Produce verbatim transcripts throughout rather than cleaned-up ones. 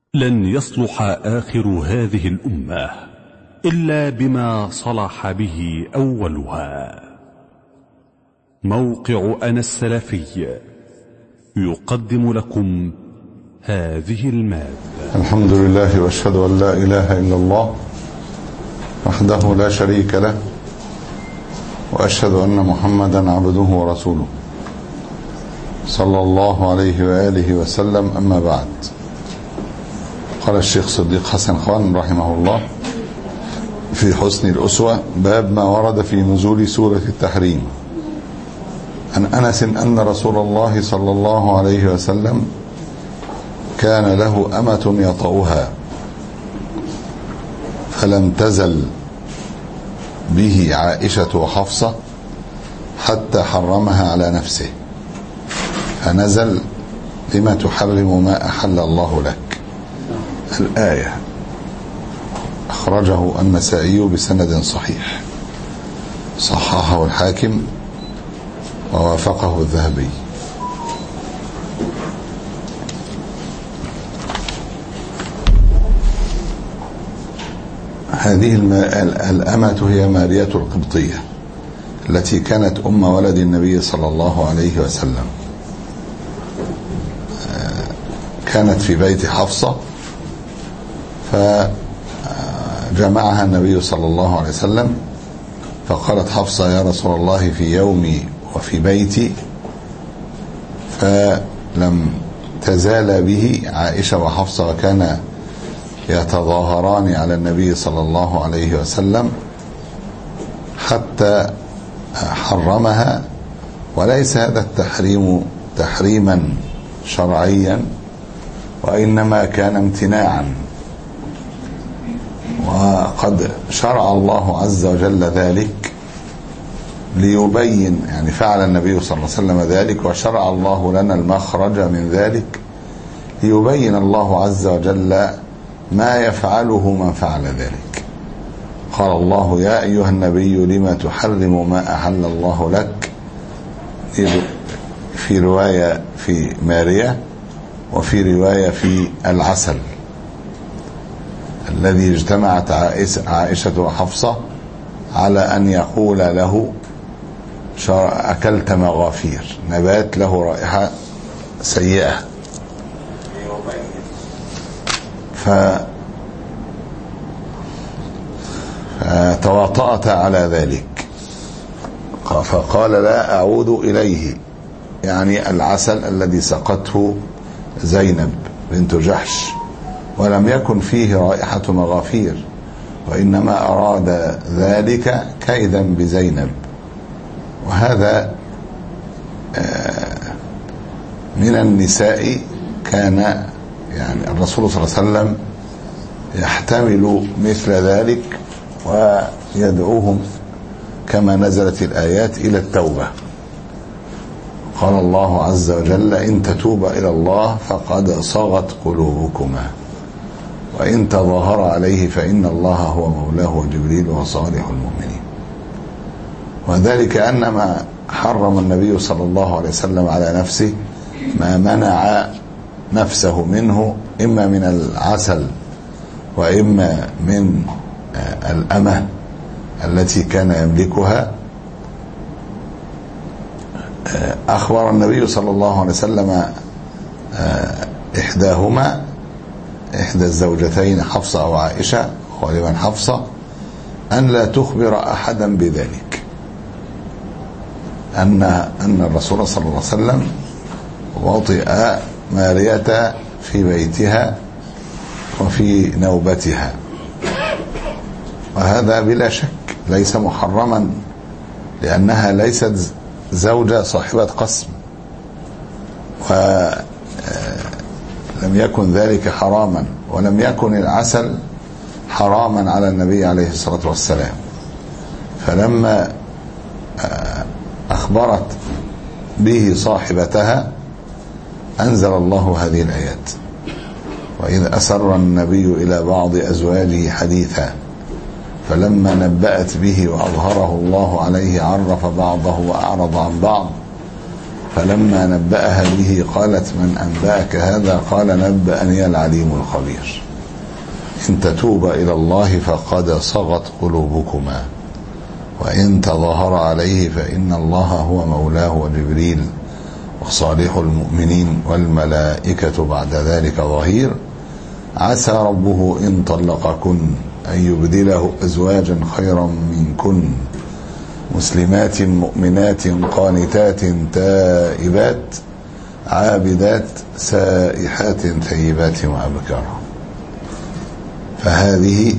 لن يصلح آخر هذه الأمة إلا بما صلح به أولها. موقع أنا السلفي يقدم لكم هذه المادة. الحمد لله واشهد أن لا إله إلا الله وحده لا شريك له، وأشهد أن محمدا عبده ورسوله صلى الله عليه وآله وسلم. أما بعد، قال الشيخ صديق حسن خان رحمه الله في حسن الأسوة: باب ما ورد في نزول سورة التحريم. عن أنس أن رسول الله صلى الله عليه وسلم كان له أمة يطأها، فلم تزل به عائشة وحفصة حتى حرمها على نفسه، فنزل: لما تحرم ما أحل الله لك. الآية. أخرجه النسائي بسند صحيح، صححه الحاكم ووافقه الذهبي. هذه الأمة هي مارية القبطية التي كانت أم ولد النبي صلى الله عليه وسلم، كانت في بيت حفصة، فجمعها النبي صلى الله عليه وسلم، فقالت حفصة: يا رسول الله، في يومي وفي بيتي. فلم تزال به عائشة وحفصة، وكان يتظاهران على النبي صلى الله عليه وسلم حتى حرمها. وليس هذا التحريم تحريما شرعيا، وإنما كان امتناعا، وقد شرع الله عز وجل ذلك ليبين، يعني فعل النبي صلى الله عليه وسلم ذلك وشرع الله لنا المخرج من ذلك ليبين الله عز وجل ما يفعله من فعل ذلك. قال الله: يا أيها النبي لما تحرم ما أحل الله لك، في رواية في مارية، وفي رواية في العسل الذي اجتمعت عائشة وحفصة على أن يقول له: أكلت مغافير، نبات له رائحة سيئة. فتواطأت على ذلك، فقال: لا أعود إليه، يعني العسل الذي سقته زينب بنت جحش، ولم يكن فيه رائحة مغافير، وإنما أراد ذلك كيدا بزينب. وهذا من النساء كان يعني الرسول صلى الله عليه وسلم يحتمل مثل ذلك ويدعوهم كما نزلت الآيات إلى التوبة. قال الله عز وجل: إن تتوبا إلى الله فقد صغت قلوبكما، وإن تظاهر عليه فإن الله هو مولاه وجبريل وصالح المؤمنين. وذلك أنما حرم النبي صلى الله عليه وسلم على نفسه ما منع نفسه منه، إما من العسل وإما من الأمة التي كان يملكها. أخبر النبي صلى الله عليه وسلم إحداهما، إحدى الزوجتين حفصة أو عائشة، غالبا حفصة، أن لا تخبر أحدا بذلك، أن أن الرسول صلى الله عليه وسلم وطئ مارية في بيتها وفي نوبتها. وهذا بلا شك ليس محرما، لأنها ليست زوجة صاحبة قسم، ولم يكن ذلك حراما، ولم يكن العسل حراما على النبي عليه الصلاة والسلام. فلما أخبرت به صاحبتها أنزل الله هذه الآيات: وإذ أسر النبي إلى بعض أزواجه حديثا فلما نبأت به وأظهره الله عليه عرف بعضه وأعرض عن بعض فلما نبأها به قالت من أنبأك هذا؟ قال نبأني العليم الخبير. إن تتوبا إلى الله فقد صغت قلوبكما وإن تظاهر عليه فإن الله هو مولاه وجبريل وصالح المؤمنين والملائكة بعد ذلك ظهير. عسى ربه إن طلقكن أن يبدله أزواجا خيرا منكن مسلمات مؤمنات قانتات تائبات عابدات سائحات ثيبات وأبكارا. فهذه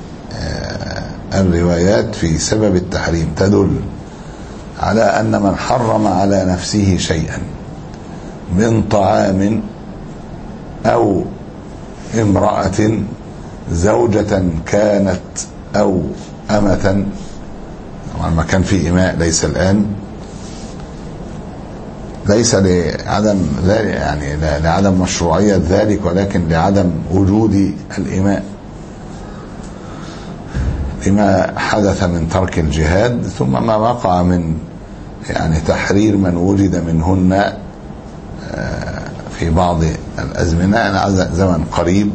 الروايات في سبب التحريم تدل على أن من حرم على نفسه شيئا من طعام أو امرأة زوجة كانت أو أمة، ما كان في إماء ليس الآن، ليس لعدم ذلك يعني لعدم مشروعية ذلك، ولكن لعدم وجود الإماء لما حدث من ترك الجهاد، ثم ما وقع من يعني تحرير من وجد منهن في بعض الأزمنة زمن قريب.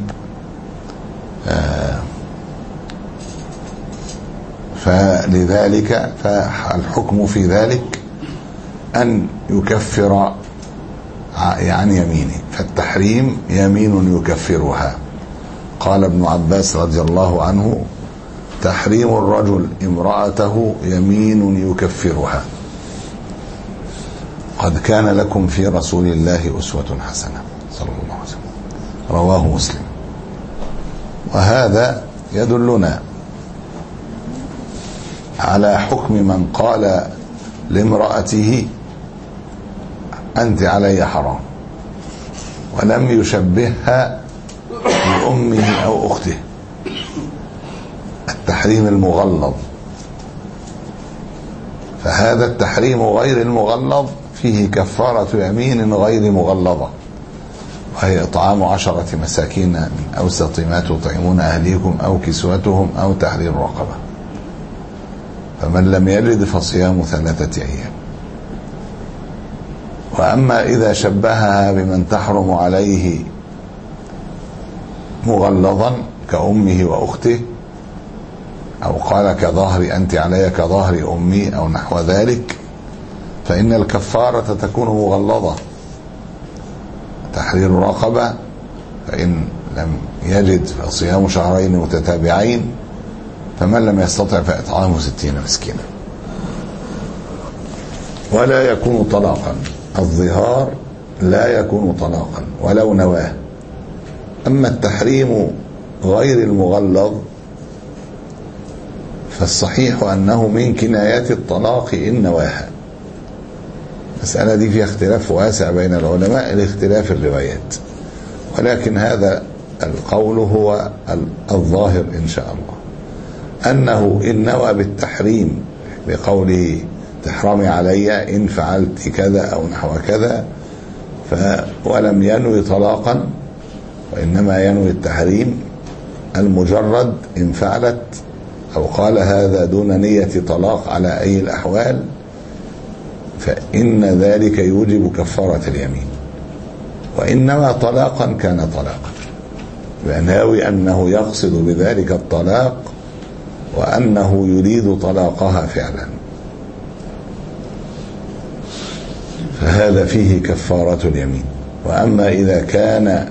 فلذلك فالحكم في ذلك أن يكفر عن يمينه، فالتحريم يمين يكفرها. قال ابن عباس رضي الله عنه تحريم الرجل امرأته يمين يكفرها. قد كان لكم في رسول الله أسوة حسنة صلى الله عليه وسلم، رواه مسلم. وهذا يدلنا على حكم من قال لامرأته أنت علي حرام ولم يشبهها بأمه أو أخته، التحريم المغلظ. فهذا التحريم غير المغلظ فيه كفارة يمين غير مغلظة، وهي إطعام عشرة مساكين من أوسط ما تطعمون أهليكم أو كسوتهم أو تحرير رقبة، فمن لم يجد فصيام ثلاثة أيام. وأما إذا شبهها بمن تحرم عليه مغلظا كأمه وأخته، أو قال كظهر أنت علي كظهر أمي أو نحو ذلك، فإن الكفارة تكون مغلظة، تحرير رقبة، فإن لم يجد فصيام شهرين متتابعين، فمن لم يستطع فإطعام ستين مسكينا. ولا يكون طلاقا، الظهار لا يكون طلاقا ولو نواه. أما التحريم غير المغلظ فالصحيح أنه من كنايات الطلاق إن نواها. المسألة دي فيها اختلاف واسع بين العلماء لاختلاف الروايات، ولكن هذا القول هو الظاهر إن شاء الله، أنه إن نوى بالتحريم بقوله تحرمي علي إن فعلت كذا أو نحو كذا، ولم ينوي طلاقا، وإنما ينوي التحريم المجرد إن فعلت، أو قال هذا دون نية طلاق على أي الأحوال، فإن ذلك يوجب كفارة اليمين. وإنما طلاقا كان طلاقا، بأنه أنه يقصد بذلك الطلاق وأنه يريد طلاقها فعلا، فهذا فيه كفارة اليمين. وأما إذا كان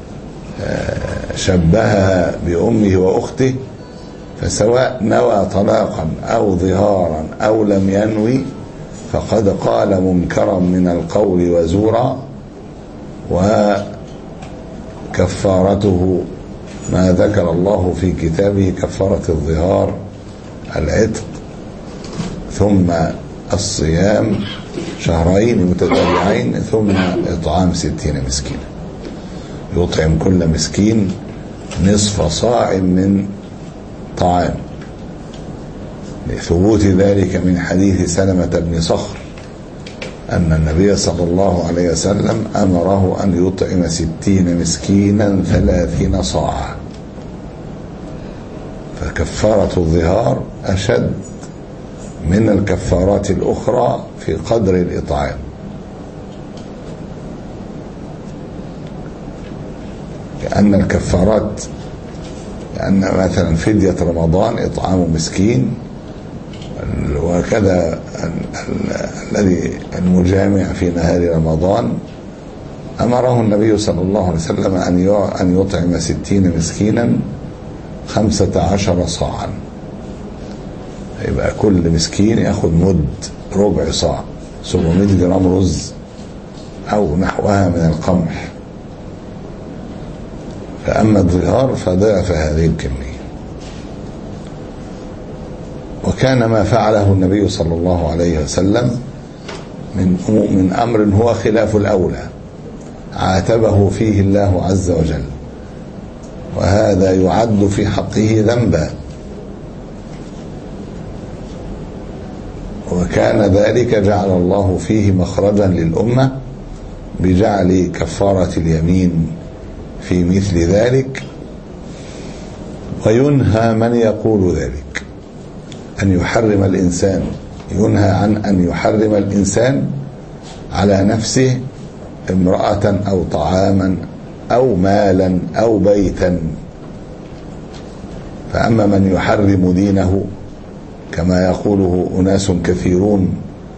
شبهها بأمه وأخته فسواء نوى طلاقا أو ظهارا أو لم ينوي فقد قال منكرا من القول وزورا، وكفارته ما ذكر الله في كتابه كفارة الظهار العتق، ثم الصيام شهرين متتابعين، ثم إطعام ستين مسكينا، يطعم كل مسكين نصف صاع من طعام، لثبوت ذلك من حديث سلمة بن صخر أن النبي صلى الله عليه وسلم أمره أن يطعم ستين مسكينا ثلاثين صاعا. فكفارة الظهار أشد من الكفارات الأخرى في قدر الإطعام، كأن الكفارات، كأن مثلا فدية رمضان إطعام مسكين، وكذا الذي المجامع في نهار رمضان أمره النبي صلى الله عليه وسلم أن يطعم ستين مسكينا خمسة عشر صاعا، يبقى كل مسكين يأخذ مد ربع صاع، سبعمائة جرام رز أو نحوها من القمح. فأما الظهار فضعف هذه الكمية. وكان ما فعله النبي صلى الله عليه وسلم من من أمر هو خلاف الأولى عاتبه فيه الله عز وجل، وهذا يعد في حقه ذنبا، وكان ذلك جعل الله فيه مخرجا للأمة بجعل كفارة اليمين في مثل ذلك. وينهى من يقول ذلك أن يحرم الإنسان، ينهى عن أن يحرم الإنسان على نفسه امرأة أو طعاما أو مالا أو بيتا. فأما من يحرم دينه كما يقوله أناس كثيرون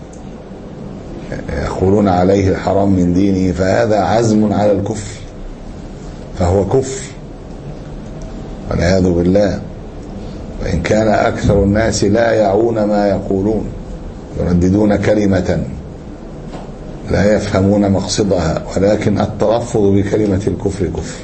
يقولون عليه الحرام من دينه، فهذا عزم على الكفر، فهو كفر والعياذ بالله. وإن كان أكثر الناس لا يعون ما يقولون، يرددون كلمة لا يفهمون مقصدها، ولكن التلفظ بكلمة الكفر كفر.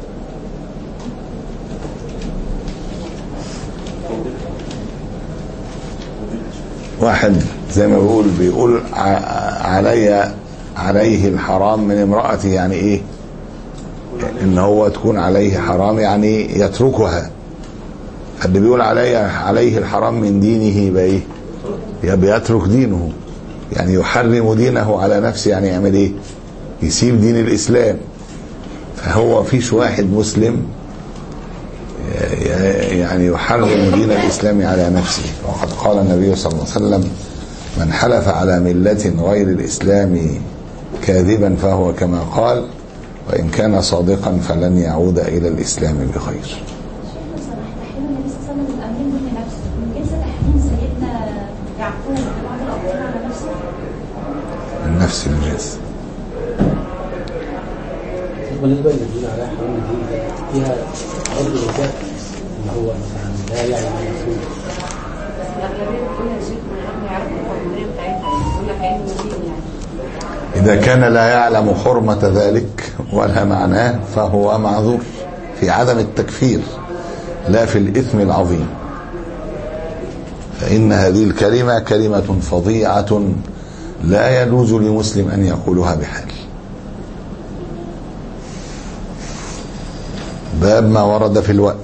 واحد زي ما بيقول بيقول علي عليه الحرام من امرأتي، يعني ايه؟ ان هو تكون عليه حرام يعني يتركها. اللي بيقول عليه عليه الحرام من دينه يبقى ايه؟ يبقى يترك دينه، يعني يحرم دينه على نفسه، يعني يعمل ايه؟ يسيب دين الاسلام. فهو فيش واحد مسلم يعني يحرم دين الاسلام على نفسه. وقد قال النبي صلى الله عليه وسلم: من حلف على ملة غير الاسلام كاذبا فهو كما قال، وان كان صادقا فلن يعود الى الاسلام بخير. نفس الجنس. بالنسبه للدين على حرام الدين فيها عرض الوفاء ان هو مثلا لا يعلم المسؤول، بس الاغلبيه بتقول يا شيخ ما يعرفوا الحرمانيه بتاعتها، يقول لك عين الدين يعني. اذا كان لا يعلم حرمه ذلك ولا معناه فهو معذور في عدم التكفير لا في الاثم العظيم. فان هذه الكلمه كلمه فظيعه لا يجوز لمسلم أن يقولها بحال. باب ما ورد في الوأد.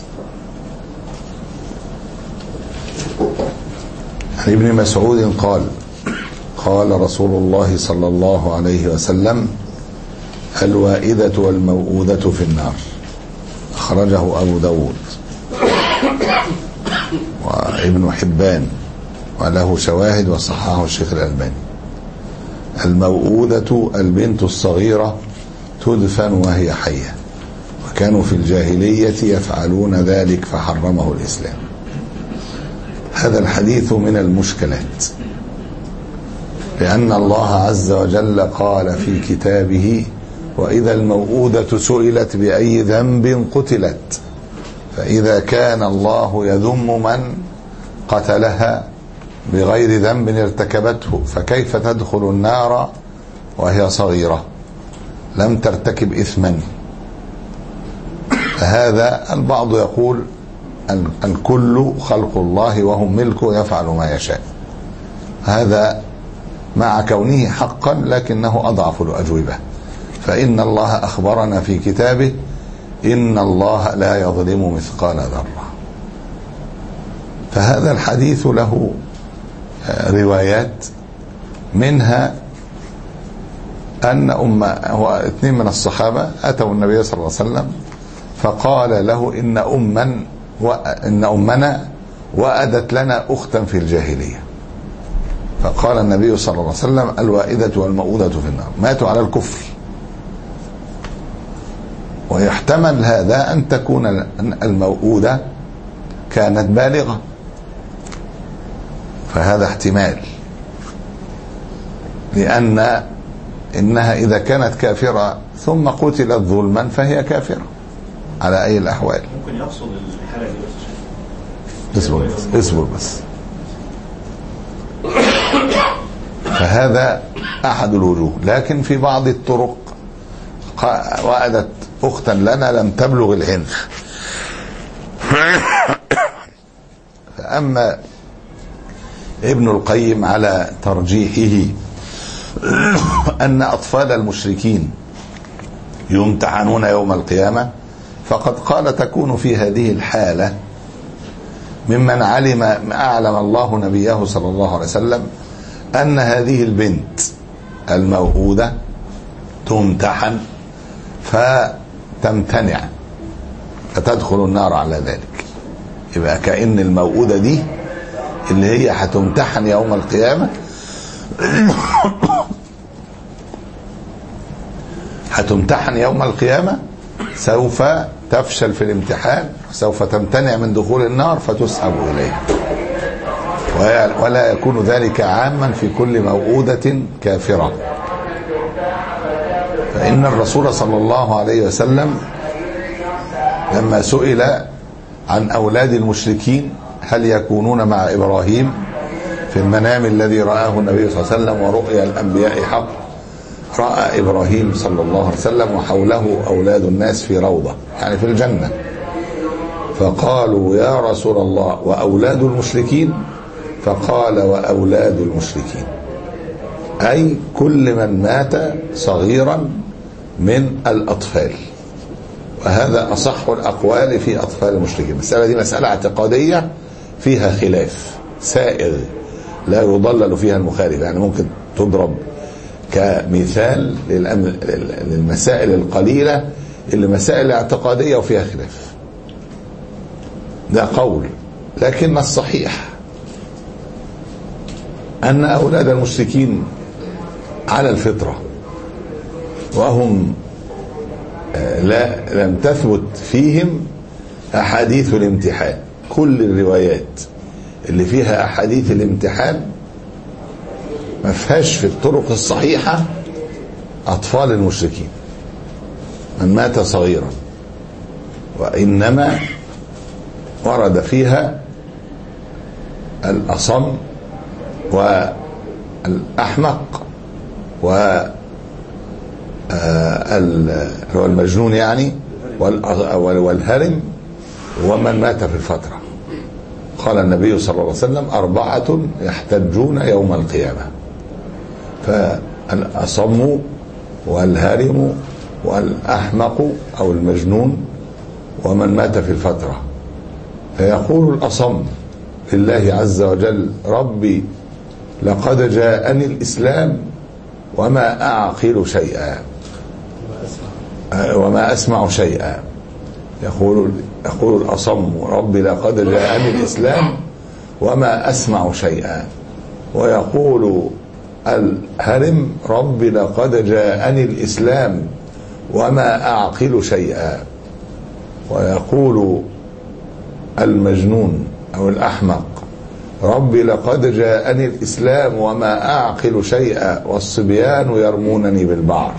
عن ابن مسعود قال: قال رسول الله صلى الله عليه وسلم: الوائدة والموؤودة في النار. أخرجه أبو داود وابن حبان وله شواهد وصححه الشيخ الألباني. الموؤودة البنت الصغيرة تدفن وهي حية، وكانوا في الجاهلية يفعلون ذلك فحرمه الإسلام. هذا الحديث من المشكلات، لأن الله عز وجل قال في كتابه: وإذا الموؤودة سئلت بأي ذنب قتلت. فإذا كان الله يذم من قتلها بغير ذنب ارتكبته، فكيف تدخل النار وهي صغيرة لم ترتكب إثما؟ هذا البعض يقول الكل خلق الله وهم ملكه يفعل ما يشاء. هذا مع كونه حقا لكنه أضعف الأجوبة، فإن الله أخبرنا في كتابه: إن الله لا يظلم مثقال ذرة. فهذا الحديث له روايات، منها أن أم هو اثنين من الصحابة أتوا النبي صلى الله عليه وسلم فقال له: إن أما وإن أمنا وأدت لنا أختا في الجاهلية. فقال النبي صلى الله عليه وسلم: الوائدة والموؤودة في النار. ماتوا على الكفر. ويحتمل هذا أن تكون الموؤودة كانت بالغة، فهذا احتمال، لأن إنها إذا كانت كافرة ثم قتلت ظلما فهي كافرة على أي الأحوال. ممكن يقصد الحالة دي بس. اصبر بس اصبر بس. فهذا أحد الوجوه. لكن في بعض الطرق وأدت أختا لنا لم تبلغ العلم، فأما ابن القيم على ترجيحه أن أطفال المشركين يمتحنون يوم القيامة، فقد قال تكون في هذه الحالة ممن علم أعلم الله نبيه صلى الله عليه وسلم أن هذه البنت الموؤودة تمتحن فتمتنع فتدخل النار على ذلك. يبقى كأن الموؤودة دي اللي هي هتمتحن يوم القيامة هتمتحن يوم القيامة سوف تفشل في الامتحان، سوف تمتنع من دخول النار فتسحب إليه، ولا يكون ذلك عاما في كل موؤودة كافرة. فإن الرسول صلى الله عليه وسلم لما سئل عن أولاد المشركين هل يكونون مع إبراهيم في المنام الذي رآه النبي صلى الله عليه وسلم ورؤيا الأنبياء حق، رأى إبراهيم صلى الله عليه وسلم وحوله أولاد الناس في روضة يعني في الجنة، فقالوا يا رسول الله وأولاد المشركين؟ فقال وأولاد المشركين، أي كل من مات صغيرا من الأطفال. وهذا أصح الأقوال في أطفال المشركين. المسألة دي مسألة اعتقادية فيها خلاف سائغ لا يضلل فيها المخالف، يعني ممكن تضرب كمثال للمسائل القليلة اللي مسائل اعتقادية وفيها خلاف. ده قول، لكن الصحيح أن أولاد المشركين على الفطرة، وهم لا لم تثبت فيهم أحاديث الامتحان. كل الروايات اللي فيها أحاديث الامتحان ما فيهاش في الطرق الصحيحة أطفال المشركين من مات صغيرا، وإنما ورد فيها الأصم والأحمق والمجنون يعني والهرم ومن مات في الفترة. قال النبي صلى الله عليه وسلم أربعة يحتجون يوم القيامة، فالأصم والهرم والأحمق أو المجنون ومن مات في الفترة. فيقول الأصم لله عز وجل ربي لقد جاءني الإسلام وما أعقل شيئا وما أسمع شيئا. يقول يقول الأصم ربي لقد جاءني الإسلام وما أسمع شيئا. ويقول الهرم ربي لقد جاءني الإسلام وما أعقل شيئا. ويقول المجنون أو الأحمق ربي لقد جاءني الإسلام وما أعقل شيئا والصبيان يرمونني بالبعر.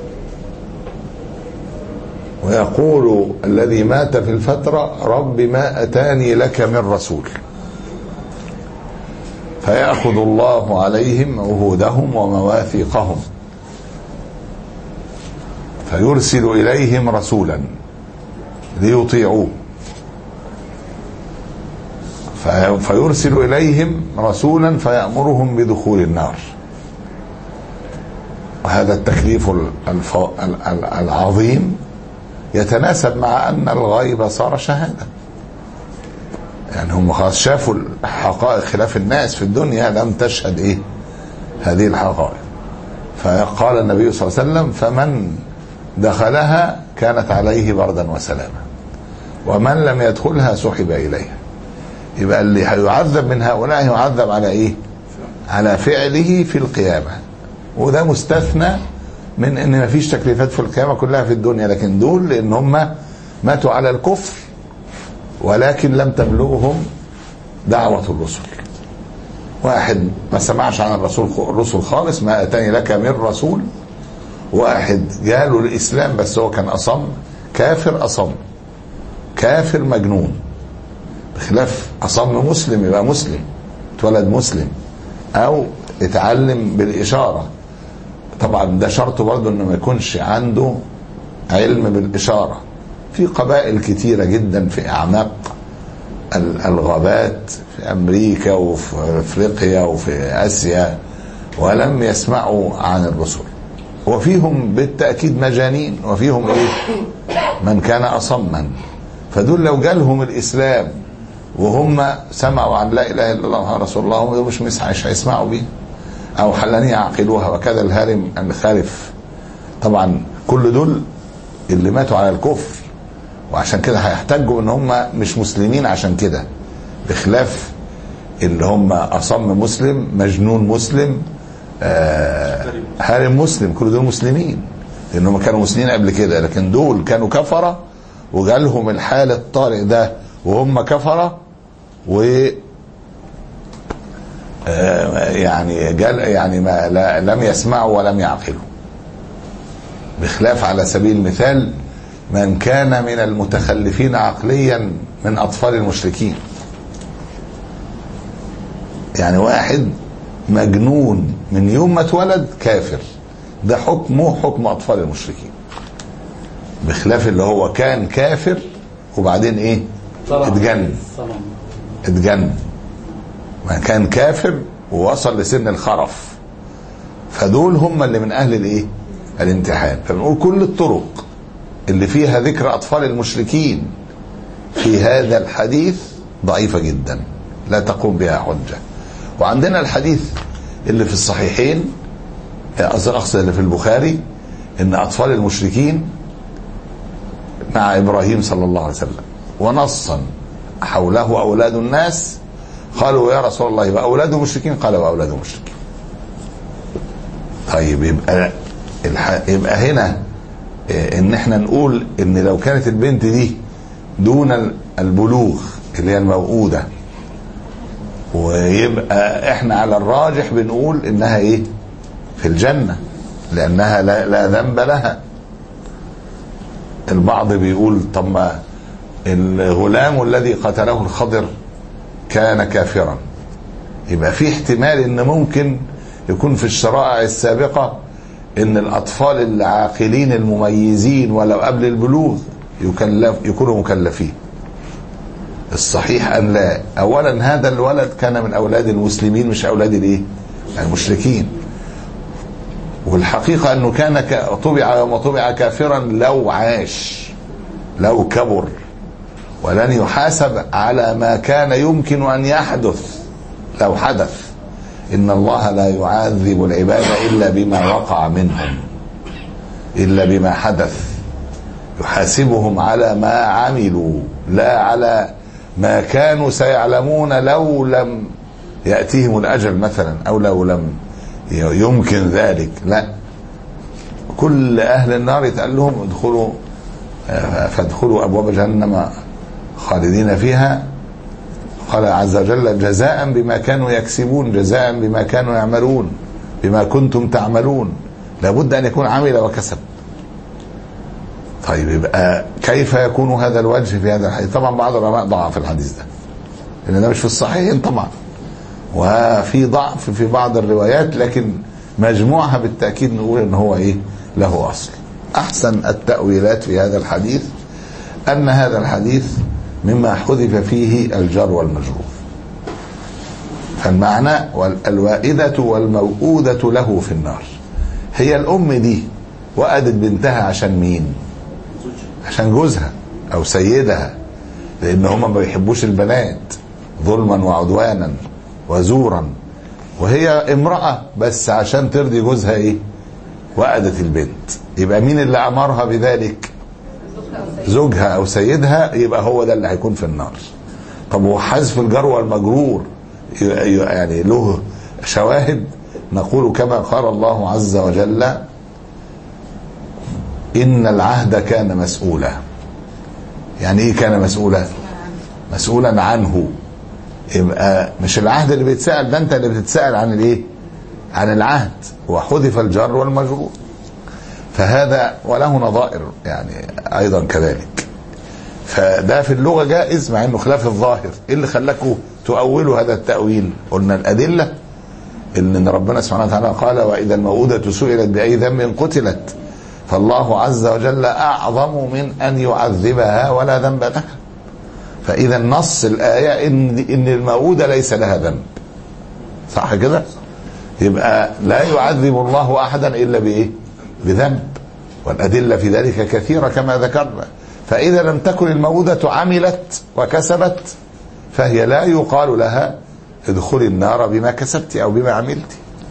ويقول الذي مات في الفترة رب ما أتاني لك من رسول. فيأخذ الله عليهم عهودهم ومواثيقهم فيرسل إليهم رسولا ليطيعوه، فيرسل إليهم رسولا فيأمرهم بدخول النار. وهذا التكليف العظيم يتناسب مع أن الغيب صار شهادة، يعني هم خلاص شافوا الحقائق خلاف الناس في الدنيا لم تشهد إيه هذه الحقائق. فقال النبي صلى الله عليه وسلم فمن دخلها كانت عليه بردا وسلاما ومن لم يدخلها سحب إليها. يبقى اللي هيعذب من هؤلاء يعذب على إيه؟ على فعله في القيامة، وده مستثنى من ان ما فيش تكليفات في القيامة، كلها في الدنيا، لكن دول لان هم ماتوا على الكفر ولكن لم تبلغهم دعوة الرسل. واحد ما سمعش عن الرسول الرسل خالص، ما اتاني لك من رسول. واحد جاله الاسلام بس هو كان اصم، كافر اصم، كافر مجنون، بخلاف اصم مسلم يبقى مسلم، اتولد مسلم او اتعلم بالاشاره. طبعا ده شرطه برضه انه ما يكونش عنده علم بالاشاره. في قبائل كتيره جدا في اعماق الغابات في امريكا وفي افريقيا وفي اسيا ولم يسمعوا عن الرسل، وفيهم بالتاكيد مجانين، وفيهم ايه من كان اصما. فدول لو جالهم الاسلام وهم سمعوا عن لا اله الا الله رسول الله، هم مش مش هيسمعوا بيه او حلن يعقلوها. وكذا الهارم الخارف. طبعا كل دول اللي ماتوا على الكفر، وعشان كده هيحتاجوا ان هم مش مسلمين عشان كده، بخلاف اللي هم اصم مسلم، مجنون مسلم، آه هارم مسلم، كل دول مسلمين لانهم كانوا مسلمين قبل كده. لكن دول كانوا كفرة وجالهم الحال الطارئ ده وهم كفرة، و آه يعني جال يعني ما لا لم يسمعوا ولم يعقلوا. بخلاف على سبيل المثال من كان من المتخلفين عقليا من أطفال المشركين. يعني واحد مجنون من يوم ما اتولد كافر، ده حكمه حكم أطفال المشركين. بخلاف اللي هو كان كافر وبعدين ايه اتجن اتجن ما كان كافر ووصل لسن الخرف. فدول هم اللي من أهل الايه الامتحان. فبنقول كل الطرق اللي فيها ذكر أطفال المشركين في هذا الحديث ضعيفة جدا لا تقوم بها حجة. وعندنا الحديث اللي في الصحيحين، أقصد اللي في البخاري، إن أطفال المشركين مع إبراهيم صلى الله عليه وسلم، ونصا حوله أولاد الناس، قالوا يا رسول الله يبقى أولاد المشركين؟ قال وأولاد المشركين. طيب يبقى يبقى هنا ان احنا نقول ان لو كانت البنت دي دون البلوغ اللي هي الموؤودة، ويبقى احنا على الراجح بنقول انها ايه في الجنة لانها لا, لا ذنب لها. البعض بيقول طب ما الغلام الذي قتله الخضر كان كافرا، يبقى في احتمال ان ممكن يكون في الشرائع السابقة ان الاطفال العاقلين المميزين ولو قبل البلوغ يكلف يكونوا مكلفين. الصحيح ان لا. اولا هذا الولد كان من اولاد المسلمين مش اولاد الايه المشركين. والحقيقة انه كان طبع يوم طبع كافرا لو عاش لو كبر، ولن يحاسب على ما كان يمكن ان يحدث لو حدث. إن الله لا يعذب العباد إلا بما وقع منهم، إلا بما حدث. يحاسبهم على ما عملوا لا على ما كانوا سيعلمون لو لم يأتيهم الأجل مثلا أو لو لم يمكن ذلك. لا، كل أهل النار يتقال لهم ادخلوا فادخلوا أبواب جهنم خالدين فيها. قال عز وجل جزاء بما كانوا يكسبون، جزاء بما كانوا يعملون، بما كنتم تعملون. لابد أن يكون عمل وكسب. طيب يبقى كيف يكون هذا الوجه في هذا الحديث؟ طبعا بعض العلماء ضعف الحديث ده لأن ده مش في الصحيحين طبعا، وفي ضعف في بعض الروايات، لكن مجموعها بالتأكيد نقول ان هو ايه له أصل. أحسن التأويلات في هذا الحديث أن هذا الحديث مما حذف فيه الجر والمجرور، فالمعنى والوائدة والموؤودة له في النار. هي الأم دي وأدت بنتها عشان مين؟ عشان جوزها أو سيدها، لأن هم ما بيحبوش البنات ظلما وعدوانا وزورا، وهي امرأة بس عشان ترضي جوزها ايه وأدت البنت. يبقى مين اللي أمرها بذلك؟ زوجها أو سيدها. يبقى هو ده اللي هيكون في النار. طب وحذف الجر والمجرور يعني له شواهد؟ نقول كما قال الله عز وجل إن العهد كان مسؤولا. يعني إيه كان مسؤولا؟ مسؤولا عنه. يبقى مش العهد اللي بيتسأل ده، أنت اللي بتتسأل عن الإيه؟ عن العهد. وحذف الجر والمجرور، فهذا وله نظائر يعني أيضا كذلك. فده في اللغة جائز مع أنه خلاف الظاهر. إيه اللي خلاكوا تؤولوا هذا التأويل؟ قلنا الأدلة إن ربنا سبحانه وتعالى قال وإذا الموءودة سئلت بأي ذنب قتلت، فالله عز وجل أعظم من أن يعذبها ولا ذنب لها. فإذا نص الآية إن إن الموءودة ليس لها ذنب، صح كده؟ يبقى لا يعذب الله أحدا إلا بإيه؟ بذنب. والأدلة في ذلك كثيرة كما ذكرنا. فإذا لم تكن الموءودة عملت وكسبت فهي لا يقال لها ادخلي النار بما كسبت أو بما عملت.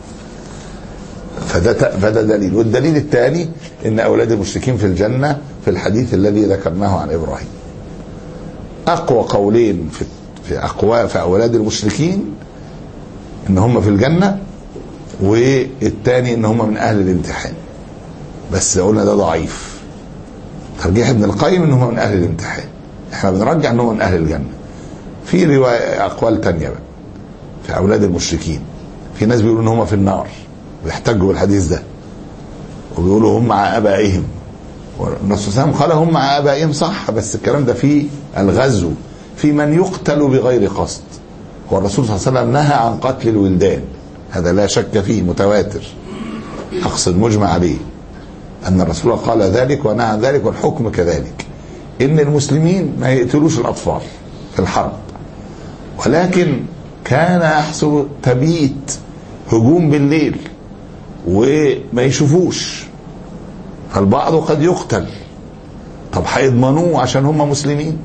فده, فده دليل. والدليل الثاني إن أولاد المشركين في الجنة في الحديث الذي ذكرناه عن إبراهيم. أقوى قولين في, في أقوى في أولاد المشركين إن هم في الجنة، والثاني إن هم من أهل الامتحان. بس قلنا ده ضعيف. ترجيح ابن القيم إن هم من أهل الامتحان، احنا بنرجع إن هم من أهل الجنة. في رواية أقوال تانية بقى في أولاد المشركين. في ناس بيقولوا إن هم في النار ويحتجوا بالحديث ده، وبيقولوا هم مع آبائهم. والرسول صلى الله عليه وسلم قال هم مع آبائهم، صح، بس الكلام ده في الغزو، في من يقتل بغير قصد. والرسول صلى الله عليه وسلم نهى عن قتل الولدان، هذا لا شك فيه متواتر، أقصد مجمع عليه أن الرسول قال ذلك ونهى عن ذلك. والحكم كذلك إن المسلمين ما يقتلوش الأطفال في الحرب، ولكن كان يحصل تبيت هجوم بالليل وما يشوفوش، فالبعض قد يقتل. طب هيضمنوه عشان هم مسلمين؟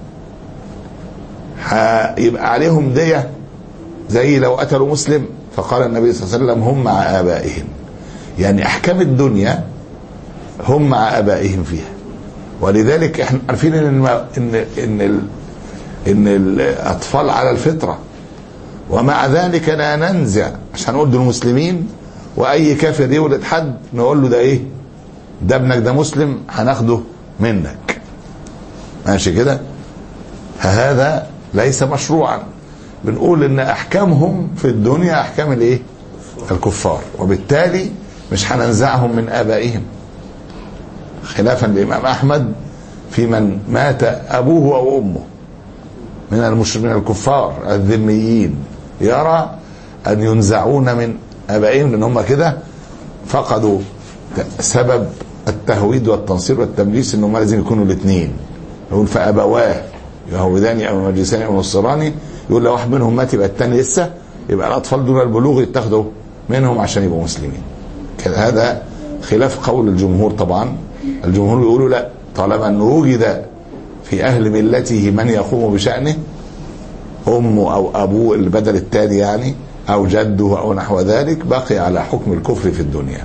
هيبقى عليهم دية زي لو قتلوا مسلم. فقال النبي صلى الله عليه وسلم هم مع آبائهم. يعني أحكام الدنيا هم مع آبائهم فيها. ولذلك احنا عارفين ان ان ان, ال إن الأطفال على الفطرة، ومع ذلك لا ننزع عشان نقول دول مسلمين، وأي كافر يولد حد نقول له ده إيه؟ ده ابنك ده مسلم هناخده منك. ماشي كده؟ هذا ليس مشروعا. بنقول إن أحكامهم في الدنيا أحكام الإيه؟ الكفار، وبالتالي مش هننزعهم من آبائهم، خلافا للإمام أحمد في من مات أبوه أو أمه من المش... من الكفار الذميين، يرى أن ينزعون من آبائهم، لأن هم كده فقدوا سبب التهويد والتنصير والتمليس، إنهم لازم يكونوا الاثنين. يقول فأبواه يهوداني أو مجلساني أو نصراني، يقول لو واحد منهم مات يبقى الثاني لسه، يبقى الأطفال دون البلوغ يتاخدوا منهم عشان يبقوا مسلمين. هذا خلاف قول الجمهور. طبعا الجمهور يقولوا لا، طالما أنه وجد في أهل ملته من يقوم بشأنه، أمه أو أبوه البدل التالي يعني، أو جده أو نحو ذلك، بقي على حكم الكفر في الدنيا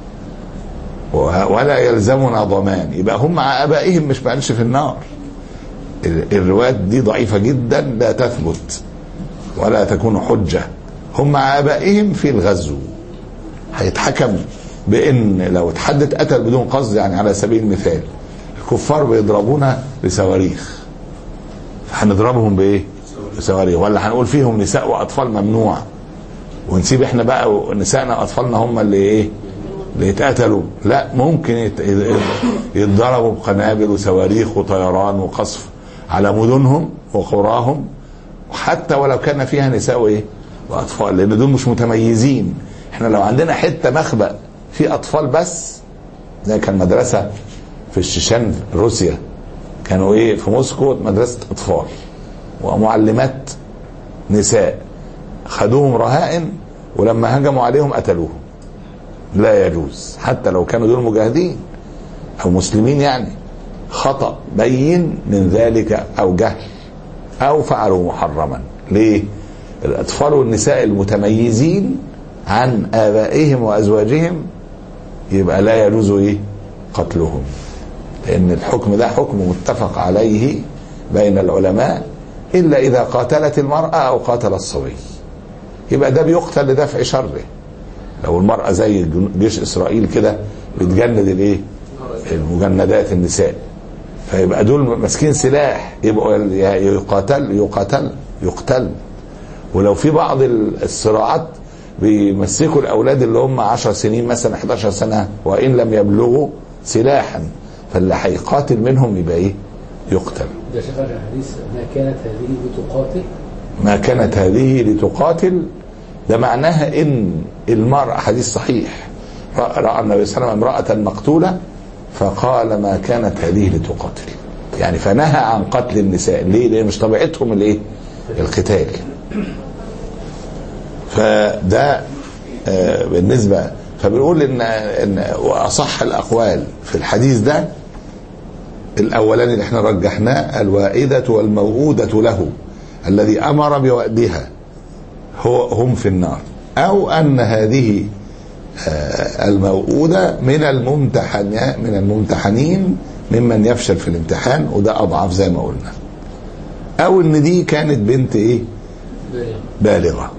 ولا يلزمنا ضمان. يبقى هم مع آبائهم مش بقنش في النار. الروايات دي ضعيفة جدا لا تثبت ولا تكون حجة. هم مع آبائهم في الغزو، هيتحكم بأن لو اتحدد قتل بدون قصد، يعني على سبيل المثال الكفار بيضربونا بصواريخ، فهنضربهم بايه؟ بصواريخ. ولا هنقول فيهم نساء واطفال ممنوع، ونسيب احنا بقى نسائنا واطفالنا هم اللي ايه؟ اللي يتقتلوا؟ لا، ممكن يتضربوا بقنابل وصواريخ وطيران وقصف على مدنهم وقراهم، حتى ولو كان فيها نساء وايه؟ واطفال، لان دول مش متميزين. احنا لو عندنا حته مخبأ في اطفال بس، زي كان مدرسه في الشيشان روسيا، كانوا ايه في موسكو مدرسه اطفال ومعلمات نساء، خدوهم رهائن ولما هجموا عليهم قتلوهم. لا يجوز، حتى لو كانوا دول مجاهدين او مسلمين، يعني خطأ بين من ذلك او جهل او فعلوا محرما. ليه؟ الاطفال والنساء المتميزين عن آبائهم وأزواجهم يبقى لا يجوز إيه؟ قتلهم، لأن الحكم ده حكم متفق عليه بين العلماء، إلا إذا قاتلت المرأة أو قاتل الصبي، يبقى ده بيقتل لدفع شره. لو المرأة زي جيش إسرائيل كده بتجند الإيه؟ المجندات النساء، فيبقى دول ماسكين سلاح، يبقوا يقاتل يقاتل يقتل. ولو في بعض الصراعات بيمسكوا الاولاد اللي هم عشر سنين مثلا احداشر سنه وان لم يبلغوا سلاحا، فاللي هيقاتل منهم يبقى ايه؟ يقتل. ده شيخ الحديث ما كانت هذه لتقاتل، ما كانت هذه لتقاتل، ده معناها ان المرأة، حديث صحيح، رأى النبي صلى الله عليه وسلم امرأة مقتولة فقال ما كانت هذه لتقاتل، يعني فنهى عن قتل النساء. ليه؟ لان مش طبيعتهم الايه؟ القتال. فده آه بالنسبة، فبنقول ان ان واصح الاقوال في الحديث ده الاولاني اللي احنا رجحناه، الوائدة والموؤودة له الذي امر بوأدها هو هم في النار، او ان هذه الموؤودة من الممتحن من الممتحنين ممن يفشل في الامتحان، وده اضعف زي ما قلنا، او ان دي كانت بنت ايه؟ بالغة.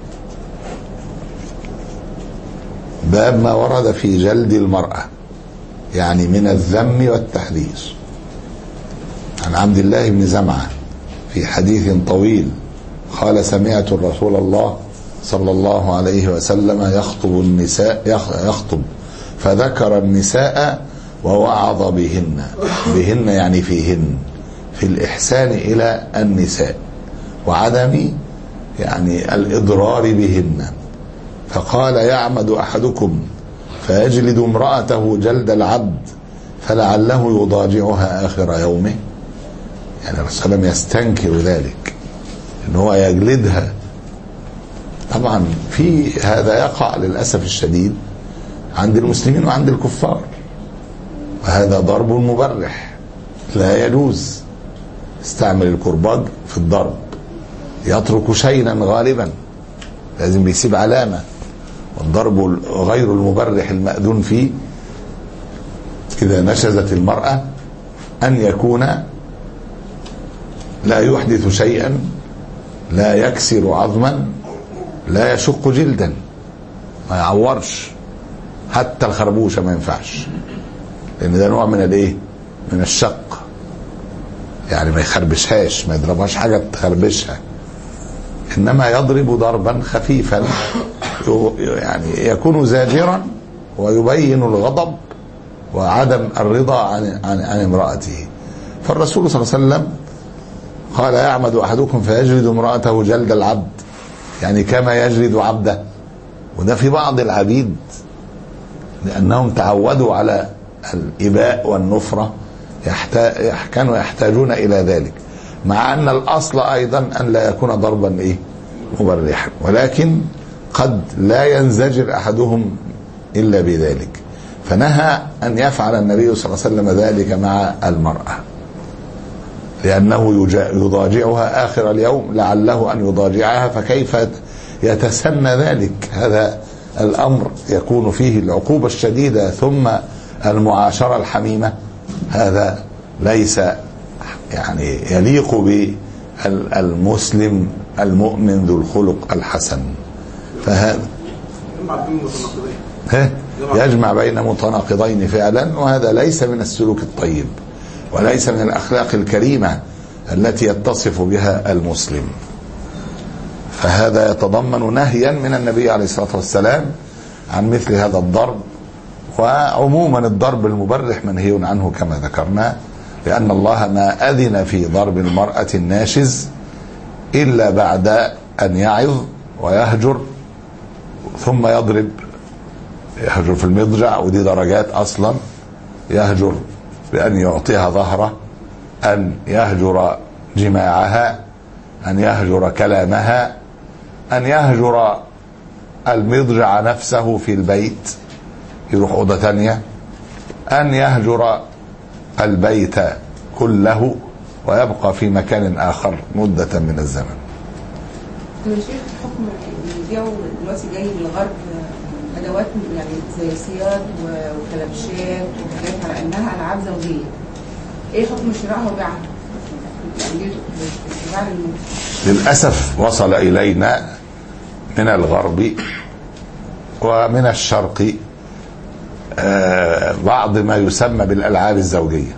باب ما ورد في جلد المرأة، يعني من الذم والتحذير. عن عبد الله بن زمعة في حديث طويل قال سمعت رسول الله صلى الله عليه وسلم يخطب النساء يخطب فذكر النساء ووعظ بهن، بهن يعني فيهن، في الإحسان إلى النساء وعدم يعني الإضرار بهن. فقال يعمد أحدكم فيجلد امرأته جلد العبد فلعله يضاجعها آخر يومه. يعني الرسول صلى الله عليه وسلم يستنكر ذلك، ان هو يجلدها. طبعا في هذا يقع للأسف الشديد عند المسلمين وعند الكفار، وهذا ضرب مبرح لا يجوز. استعمل الكرباج في الضرب، يترك شيئا غالبا، لازم بيسيب علامة. والضرب غير المبرح المأذون فيه إذا نشزت المرأة أن يكون لا يحدث شيئا، لا يكسر عظما، لا يشق جلدا، ما يعورش، حتى الخربوشة ما ينفعش، لأن ده نوع من الايه؟ من الشق، يعني ما يخربشهاش، ما يضربهاش حاجة تخربشها، إنما يضرب ضربا خفيفا يعني يكون زاجرا ويبين الغضب وعدم الرضا عن, عن, عن امرأته. فالرسول صلى الله عليه وسلم قال يعمد أحدكم فيجلد امرأته جلد العبد، يعني كما يجلد عبده. وده في بعض العبيد لأنهم تعودوا على الإباء والنفرة يحتاج كانوا يحتاجون إلى ذلك، مع أن الأصل أيضا أن لا يكون ضربا إيه؟ مبرحا، ولكن قد لا ينزجر أحدهم إلا بذلك. فنهى أن يفعل النبي صلى الله عليه وسلم ذلك مع المرأة، لأنه يضاجعها آخر اليوم، لعله أن يضاجعها، فكيف يتسنى ذلك؟ هذا الأمر يكون فيه العقوبة الشديدة ثم المعاشرة الحميمة، هذا ليس يعني يليق بالمسلم المؤمن ذو الخلق الحسن. فهذا يجمع بين متناقضين فعلا، وهذا ليس من السلوك الطيب وليس من الأخلاق الكريمة التي يتصف بها المسلم. فهذا يتضمن نهيا من النبي عليه الصلاة والسلام عن مثل هذا الضرب. وعموما الضرب المبرح منهي عنه كما ذكرنا، لأن الله ما أذن في ضرب المرأة الناشز إلا بعد أن يعظ ويهجر ثم يضرب، يهجر في المضجع، ودي درجات أصلا، يهجر بأن يعطيها ظهره، أن يهجر جماعها، أن يهجر كلامها، أن يهجر المضجع نفسه في البيت يروح أوضة ثانية، أن يهجر البيت كله ويبقى في مكان آخر مدة من الزمن. يا شيخ الحكم بيبيعوا دلوقتي جاي من الغرب أدوات يعني زي صياد وكلبشات وحاجات على أنها ألعاب زوجية، إيه حكم شرائها وبيعها؟ للأسف وصل إلينا من الغرب ومن الشرق بعض ما يسمى بالألعاب الزوجية،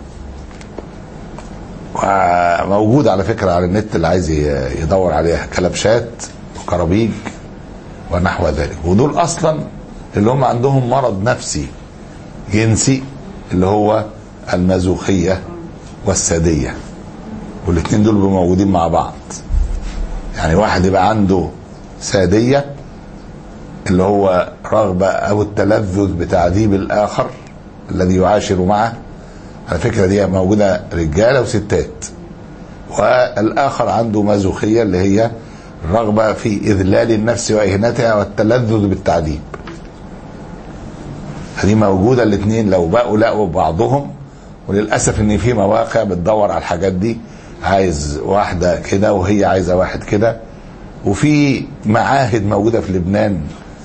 وموجود على فكرة على النت اللي عايز يدور عليها، كلبشات وكرابيج ونحو ذلك. ودول أصلا اللي هم عندهم مرض نفسي جنسي اللي هو المازوخية والسادية، والاثنين دول بيبقوا موجودين مع بعض. يعني واحد يبقى عنده سادية اللي هو رغبة أو التلذذ بتعذيب الآخر الذي يعاشر معه، على فكرة دي موجودة رجالة وستات. والآخر عنده مازوخية اللي هي الرغبة في إذلال النفس وإهانتها والتلذذ بالتعذيب. هذه موجودة الاثنين لو بقوا لقوا بعضهم. وللأسف إن في مواقع بتدور على الحاجات دي، عايز واحدة كده وهي عايزة واحد كده. وفي معاهد موجودة في لبنان،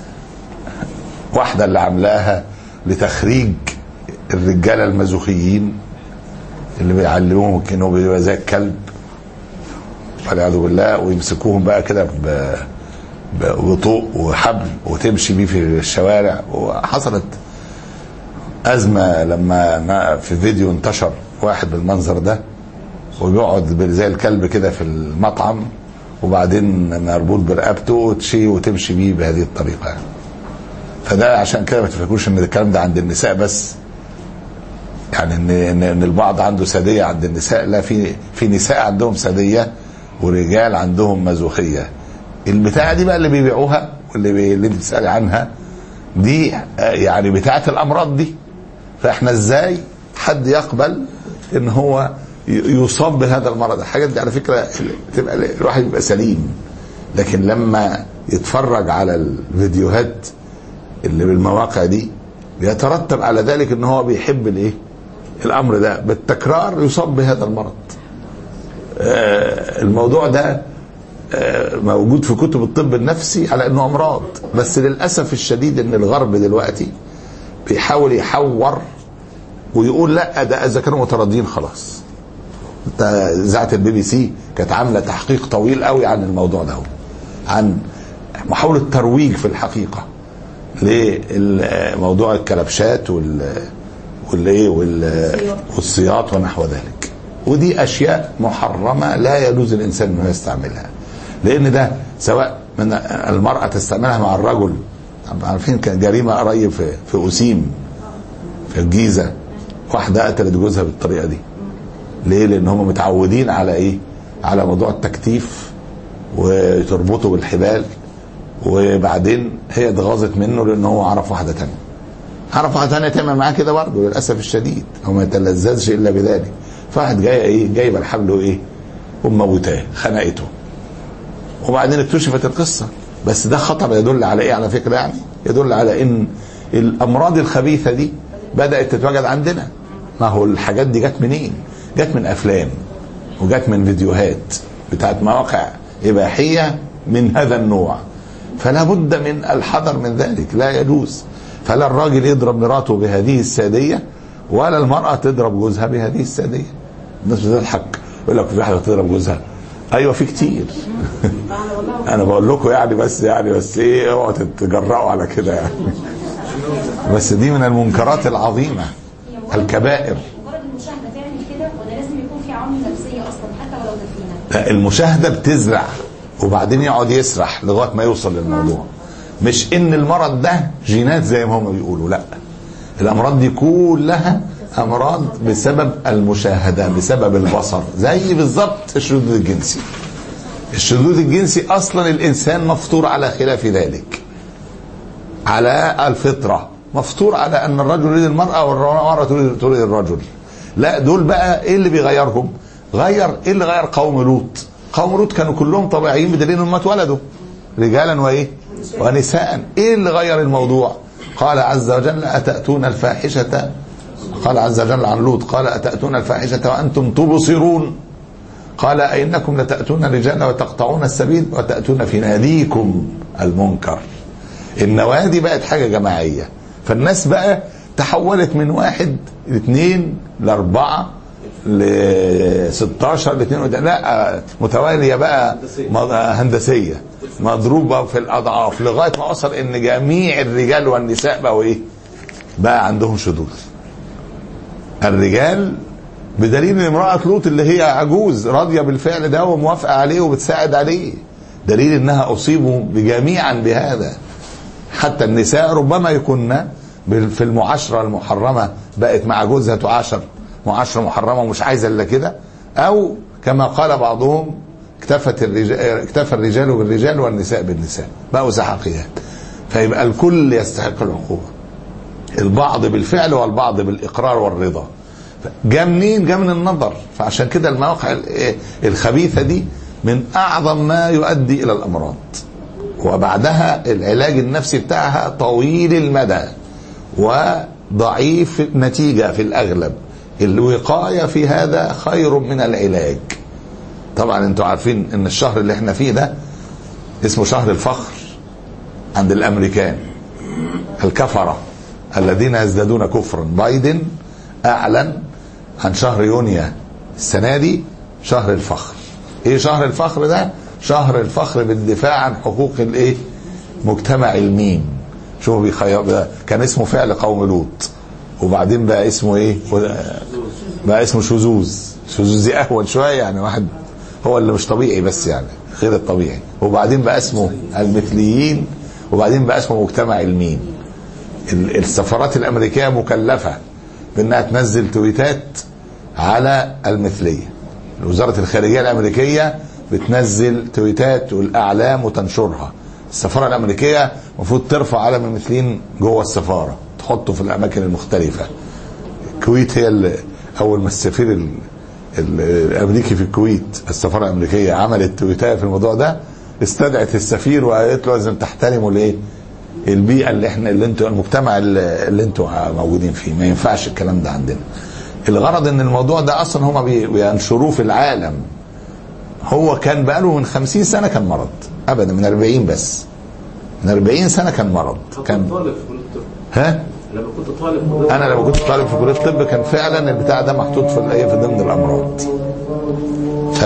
واحدة اللي عاملاها لتخريج الرجالة المازوخيين اللي بيعلموهم كانوا بيبقى زي الكلب والعياذ بالله، ويمسكوهم بقى كده بطوق وحبل وتمشي بيه في الشوارع. وحصلت أزمة لما في فيديو انتشر واحد بالمنظر ده وبيقعد زي الكلب كده في المطعم، وبعدين مربوط برقبته وتشي وتمشي بيه بهذه الطريقة يعني. فده عشان كده ما تفكروش ان الكلام ده عند النساء بس، يعني ان ان البعض عنده سادية عند النساء، لا، في في نساء عندهم سادية ورجال عندهم مازوخية. البتاعة دي بقى اللي بيبيعوها واللي بي... اللي انت بتسألي عنها دي يعني بتاعة الأمراض دي. فاحنا ازاي حد يقبل ان هو يصاب بهذا المرض؟ الحاجات دي على فكرة تبقى الواحد يبقى سليم، لكن لما يتفرج على الفيديوهات اللي بالمواقع دي يترتب على ذلك ان هو بيحب الايه الامر ده بالتكرار، يصاب بهذا المرض. آه الموضوع ده آه موجود في كتب الطب النفسي على انه امراض، بس للاسف الشديد ان الغرب دلوقتي بيحاول يحور ويقول لا ده اذا كانوا متراضيين خلاص. اذاعه البي بي سي كانت عامله تحقيق طويل قوي عن الموضوع ده، عن محاوله ترويج في الحقيقه لموضوع الكلبشات وال والايه والصياط ونحو ذلك. ودي اشياء محرمه لا يجوز الانسان انه يستعملها، لان ده سواء من المراه تستعملها مع الرجل. عارفين كان جريمه قريب في في أسيم في الجيزه، واحده قتلت جوزها بالطريقه دي. ليه؟ لان هم متعودين على ايه؟ على موضوع التكتيف وتربطه بالحبال، وبعدين هي اتغاظت منه لان هو عرف واحده ثانيه عرف واحده ثانيه تعمل معاه كده برضه للاسف الشديد. هو ما يتلذذش الا بذلك. فواحد جايه ايه؟ جايبه الحبل وايه؟ وموتاه، خنقته. وبعدين اكتشفت القصه. بس ده خطر يدل على ايه على فكره؟ يعني يدل على ان الامراض الخبيثه دي بدات تتواجد عندنا. ما هو الحاجات دي جت منين؟ جت من افلام وجت من فيديوهات بتاعت مواقع اباحيه من هذا النوع. فلا بد من الحذر من ذلك، لا يجوز. فلا الراجل يضرب مراته بهذه الساديه ولا المراه تضرب جوزها بهذه الساديه. الناس بتضحك يقول لك في واحده تضرب جوزها. ايوه في كتير. انا بقول لكم يعني بس يعني بس ايه، اوعوا تتجرأوا على كده يعني. بس دي من المنكرات العظيمه، الكبائر. مجرد المشاهده تعمل كده ولا لازم يكون في عوامل نفسيه اصلا حتى ولو ده فينا؟ لا، المشاهده بتزرع وبعدين يقعد يسرح لغايه ما يوصل للموضوع. مش ان المرض ده جينات زي ما هم بيقولوا، لا، الامراض دي كلها امراض بسبب المشاهده، بسبب البصر. زي بالظبط الشذوذ الجنسي. الشذوذ الجنسي اصلا الانسان مفطور على خلاف ذلك، على الفطره، مفطور على ان الرجل يريد المراه والمراه تريد الرجل. لا، دول بقى ايه اللي بيغيرهم؟ غير ايه اللي غير قوم لوط؟ قوم لوط كانوا كلهم طبيعيين بدليل انهم اتولدوا رجالا وايه ونساء. ايه اللي غير الموضوع؟ قال عز وجل اتاتون الفاحشه، قال عز وجل عن لوط قال اتاتون الفاحشه وانتم تبصرون، قال أئنكم لتأتون الرجال وتقطعون السبيل وتأتون في ناديكم المنكر. النوادي بقت حاجة جماعية. فالناس بقى تحولت من واحد لاثنين لاربعة لستاشر لاثنين، لا متوالية بقى هندسية مضروبة في الأضعاف لغاية ما وصل إن جميع الرجال والنساء بقوا إيه؟ بقى عندهم شذوذ. الرجال بدليل ان امرأة لوط اللي هي عجوز راضية بالفعل ده وموافقة عليه وبتساعد عليه، دليل انها اصيبوا بجميعا بهذا. حتى النساء ربما يكون في المعاشرة المحرمة بقت مع جوزها تعاشر معاشرة محرمة ومش عايزة الا كده، او كما قال بعضهم اكتفت الرجال اكتفى الرجال بالرجال والنساء بالنساء، بقوا سحقيات. فيبقى الكل يستحق العقوبة، البعض بالفعل والبعض بالإقرار والرضا. جاء منين؟ جاء من النظر. فعشان كده المواقع الخبيثة دي من أعظم ما يؤدي إلى الأمراض، وبعدها العلاج النفسي بتاعها طويل المدى وضعيف النتيجة في الأغلب. الوقاية في هذا خير من العلاج. طبعا انتوا عارفين ان الشهر اللي احنا فيه ده اسمه شهر الفخر عند الامريكان الكفرة الذين يزدادون كفرا. بايدن اعلن عن شهر يونيو السنة دي شهر الفخر. ايه شهر الفخر ده؟ شهر الفخر بالدفاع عن حقوق الايه؟ مجتمع الميم. شوفوا بيخير، كان اسمه فعل قوم لوط وبعدين بقى اسمه ايه؟ بقى اسمه شذوذ. شذوذ دي اهون شويه، يعني واحد هو اللي مش طبيعي بس يعني غير الطبيعي، وبعدين بقى اسمه المثليين، وبعدين بقى اسمه مجتمع الميم. السفارات الامريكيه مكلفه بانها تنزل تويتات على المثليه. وزاره الخارجيه الامريكيه بتنزل تويتات والاعلام وتنشرها. السفاره الامريكيه المفروض ترفع علم المثليين جوه السفاره تحطه في الاماكن المختلفه. الكويت هي اللي اول ما السفير ال الامريكي في الكويت، السفاره الامريكيه عملت تويتات في الموضوع ده، استدعت السفير وقالت له لازم تحترموا الايه؟ البيئه اللي احنا اللي انتوا المجتمع اللي انتوا موجودين فيه، ما ينفعش الكلام ده عندنا. الغرض ان الموضوع ده اصلا هما بينشروه في العالم. هو كان بقاله من خمسين سنه كان مرض، ابدا من أربعين بس، من أربعين سنه كان مرض. كان طالب في كليه الطب. ها؟ لما كنت طالب انا لما كنت طالب في كليه الطب كان فعلا البتاع ده محطوط في الايه في ضمن الامراض. ف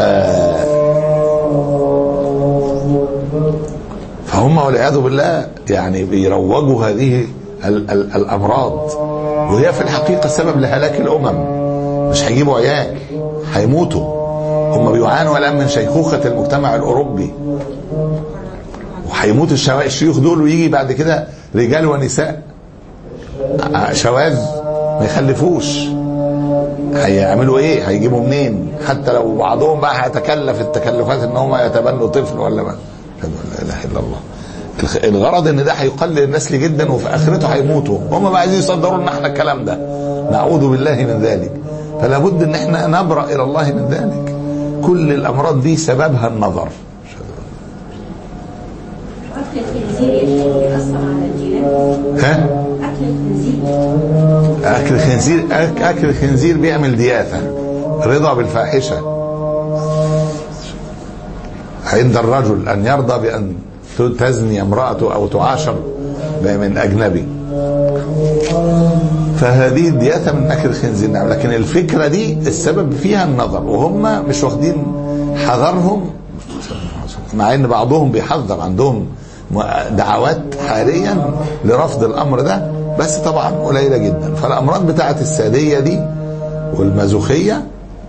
فهم والعياذ بالله يعني بيروجوا هذه ال ال الامراض، وهي في الحقيقه سبب لهلاك الامم. مش هيجيبوا عيال، هيموتوا. هم بيعانوا الان من شيخوخه المجتمع الاوروبي، وهيموت الشيوخ دول، ويجي بعد كده رجال ونساء شواذ ما يخلفوش. هيعملوا ايه؟ هيجيبوا منين؟ حتى لو بعضهم بقى هيتكلف التكلفات ان هم يتبنوا طفل ولا ما. لا اله الا الله. الغرض ان ده هيقلل النسل جدا، وفي اخرته هيموتوا. هم بقى عايزين يصدروا لنا احنا الكلام ده، نعوذ بالله من ذلك. فلا بد ان احنا نبرأ الى الله من ذلك. كل الامراض دي سببها النظر. اكل الخنزير بيأثر على الجينات. ها؟ اكل الخنزير اكل الخنزير اكل الخنزير بيعمل دياثه، رضا بالفاحشه عند الرجل، ان يرضى بان تزني امراته او تعاشر من اجنبي. فهذه الدياثه من اكل الخنزير. نعم، لكن الفكره دي السبب فيها النظر، وهم مش واخدين حذرهم، مع ان بعضهم بيحذر، عندهم دعوات حاليا لرفض الامر ده، بس طبعا قليله جدا. فالامراض بتاعت الساديه دي والمازوخيه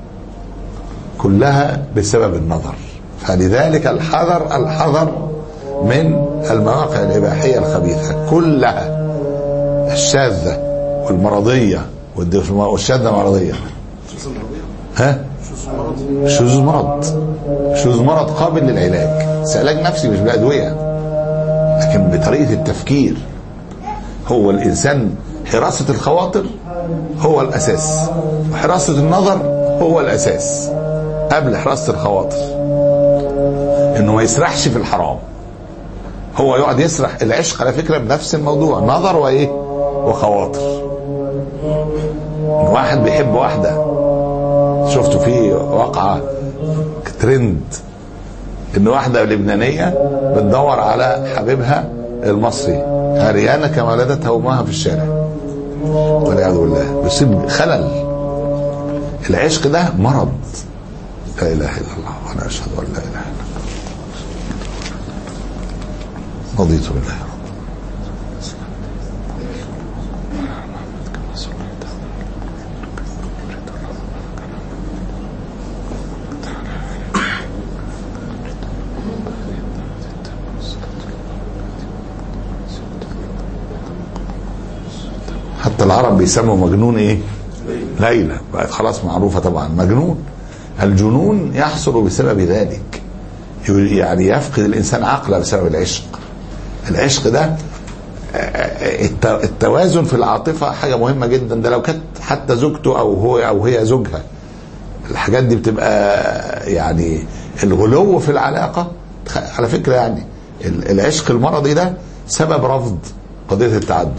كلها بسبب النظر. فلذلك الحذر الحذر من المواقع الاباحيه الخبيثه كلها، الشاذه والمرضيه. والشاذه مرضيه. ها؟ شذوذ مرض. شذوذ مرض قابل للعلاج، بس علاج نفسي مش بادويه، لكن بطريقه التفكير. هو الانسان حراسه الخواطر هو الاساس، وحراسه النظر هو الاساس قبل حراسه الخواطر. انه ما يسرحش في الحرام. هو يقعد يسرح. العشق على فكره بنفس الموضوع، نظر وايه وخواطر. واحد بيحب واحده، شفتوا في واقعه ترند ان واحده لبنانيه بتدور على حبيبها المصري، عريانه كما ولدتها امها في الشارع، والعياذ بالله. بيصيب خلل. العشق ده مرض. لا اله الا الله وانا اشهد ان لا اله الا الله. رضيت بالله. حتى العرب بيسموا مجنون ايه؟ ليلى. بقت خلاص معروفة طبعا مجنون. الجنون يحصل بسبب ذلك، يعني يفقد الإنسان عقله بسبب العشق. العشق ده التوازن في العاطفة حاجة مهمة جدا. ده لو كانت حتى زوجته أو هو أو هي زوجها، الحاجات دي بتبقى يعني الغلو في العلاقة. على فكرة يعني العشق المرضي ده سبب رفض قضية التعدد.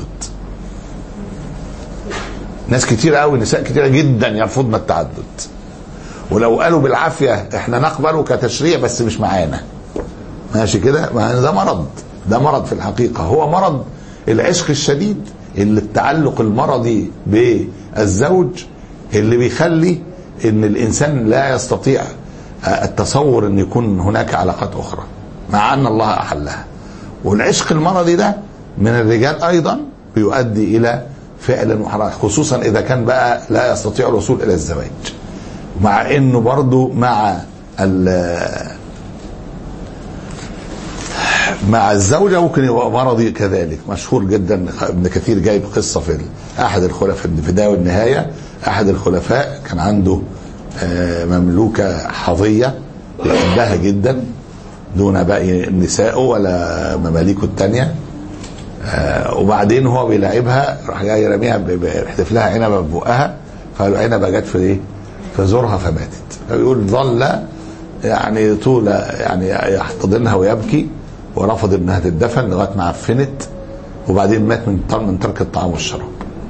ناس كتير قوي، نساء كتيرة جدا يرفضن التعدد، ولو قالوا بالعافية احنا نقبله كتشريع بس مش معانا، ماشي كده. ده مرض، ده مرض في الحقيقة. هو مرض العشق الشديد، اللي التعلق المرضي بالزوج اللي بيخلي ان الانسان لا يستطيع التصور ان يكون هناك علاقات اخرى مع ان الله احلها. والعشق المرضي ده من الرجال ايضا بيؤدي الى فعل محرم، خصوصا اذا كان بقى لا يستطيع الوصول الى الزواج، مع انه برضو مع مع الزوجة ممكن يبقى مرضي كذلك. مشهور جدا ابن كثير جايب قصة في احد الخلفاء في البداية والنهاية. احد الخلفاء كان عنده مملوكة حظية يحبها جدا دون باقي نسائه ولا مماليكه التانية، وبعدين هو بيلعبها راح جاي رميها بيحدف لها عنبة ببقها، فالعنبة جت في ايه؟ في زورها فماتت. فبيقول ظل يعني طول يعني يحتضنها ويبكي، ورفض انها تدفن لغايه ما عفنت، وبعدين مات من من ترك الطعام والشراب.